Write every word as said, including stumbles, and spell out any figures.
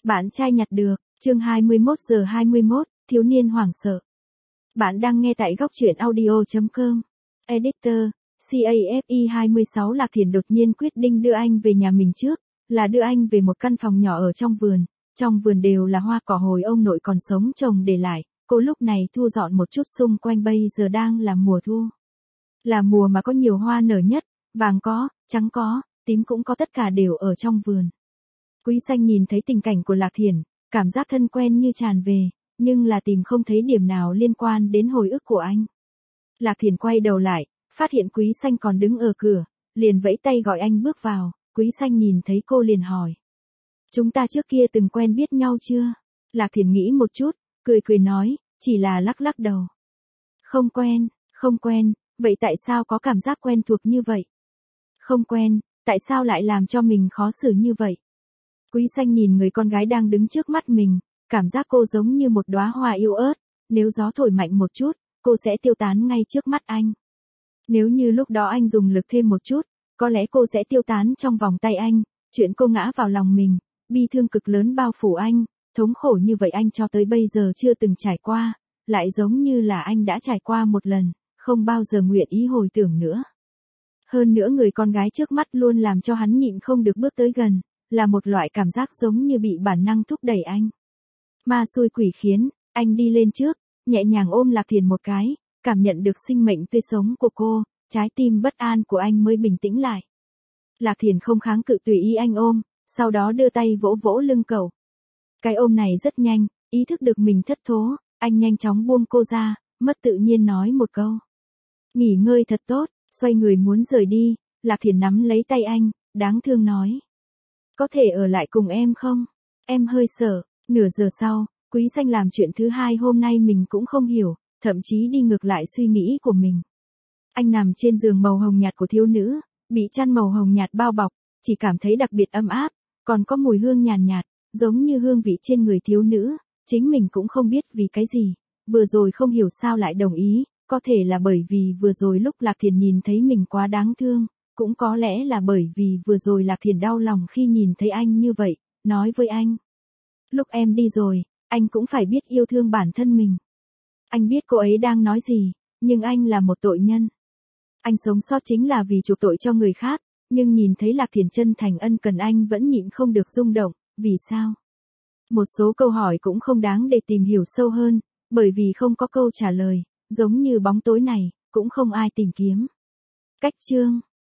Bạn trai nhặt được, chương hai mươi mốt giờ hai mươi mốt, thiếu niên hoảng sợ. Bạn đang nghe tại góc truyện audio chấm com. Editor, CAFE hai mươi sáu Lạc Thiển đột nhiên quyết định đưa anh về nhà mình trước, là đưa anh về một căn phòng nhỏ ở trong vườn. Trong vườn đều là hoa cỏ hồi ông nội còn sống trồng để lại, cô lúc này thu dọn một chút xung quanh bây giờ đang là mùa thu. Là mùa mà có nhiều hoa nở nhất, vàng có, trắng có, tím cũng có, tất cả đều ở trong vườn. Quý Xanh nhìn thấy tình cảnh của Lạc Thiển, cảm giác thân quen như tràn về, nhưng là tìm không thấy điểm nào liên quan đến hồi ức của anh. Lạc Thiển quay đầu lại, phát hiện Quý Xanh còn đứng ở cửa, liền vẫy tay gọi anh bước vào. Quý Xanh nhìn thấy cô liền hỏi: "Chúng ta trước kia từng quen biết nhau chưa?" Lạc Thiển nghĩ một chút, cười cười nói, chỉ là lắc lắc đầu. "Không quen, không quen, vậy tại sao có cảm giác quen thuộc như vậy?" "Không quen, tại sao lại làm cho mình khó xử như vậy?" Quý Xanh nhìn người con gái đang đứng trước mắt mình, cảm giác cô giống như một đóa hoa yếu ớt, nếu gió thổi mạnh một chút, cô sẽ tiêu tán ngay trước mắt anh. Nếu như lúc đó anh dùng lực thêm một chút, có lẽ cô sẽ tiêu tán trong vòng tay anh. Chuyện cô ngã vào lòng mình, bi thương cực lớn bao phủ anh, thống khổ như vậy anh cho tới bây giờ chưa từng trải qua, lại giống như là anh đã trải qua một lần, không bao giờ nguyện ý hồi tưởng nữa. Hơn nữa người con gái trước mắt luôn làm cho hắn nhịn không được bước tới gần, là một loại cảm giác giống như bị bản năng thúc đẩy anh. Ma xui quỷ khiến, anh đi lên trước, nhẹ nhàng ôm Lạc Thiển một cái, cảm nhận được sinh mệnh tươi sống của cô, trái tim bất an của anh mới bình tĩnh lại. Lạc Thiển không kháng cự, tùy ý anh ôm, sau đó đưa tay vỗ vỗ lưng cậu. Cái ôm này rất nhanh, ý thức được mình thất thố, anh nhanh chóng buông cô ra, mất tự nhiên nói một câu: "Nghỉ ngơi thật tốt", xoay người muốn rời đi. Lạc Thiển nắm lấy tay anh, đáng thương nói: "Có thể ở lại cùng em không? Em hơi sợ." Nửa giờ sau, Quý Xanh làm chuyện thứ hai hôm nay mình cũng không hiểu, thậm chí đi ngược lại suy nghĩ của mình. Anh nằm trên giường màu hồng nhạt của thiếu nữ, bị chăn màu hồng nhạt bao bọc, chỉ cảm thấy đặc biệt ấm áp, còn có mùi hương nhàn nhạt, nhạt, giống như hương vị trên người thiếu nữ, chính mình cũng không biết vì cái gì, vừa rồi không hiểu sao lại đồng ý, có thể là bởi vì vừa rồi lúc Lạc Thiển nhìn thấy mình quá đáng thương, cũng có lẽ là bởi vì vừa rồi Lạc Thiển đau lòng khi nhìn thấy anh như vậy, nói với anh: "Lúc em đi rồi, anh cũng phải biết yêu thương bản thân mình." Anh biết cô ấy đang nói gì, nhưng anh là một tội nhân. Anh sống sót chính là vì chuộc tội cho người khác, nhưng nhìn thấy Lạc Thiển chân thành ân cần anh vẫn nhịn không được rung động, vì sao? Một số câu hỏi cũng không đáng để tìm hiểu sâu hơn, bởi vì không có câu trả lời, giống như bóng tối này, cũng không ai tìm kiếm. Cách chương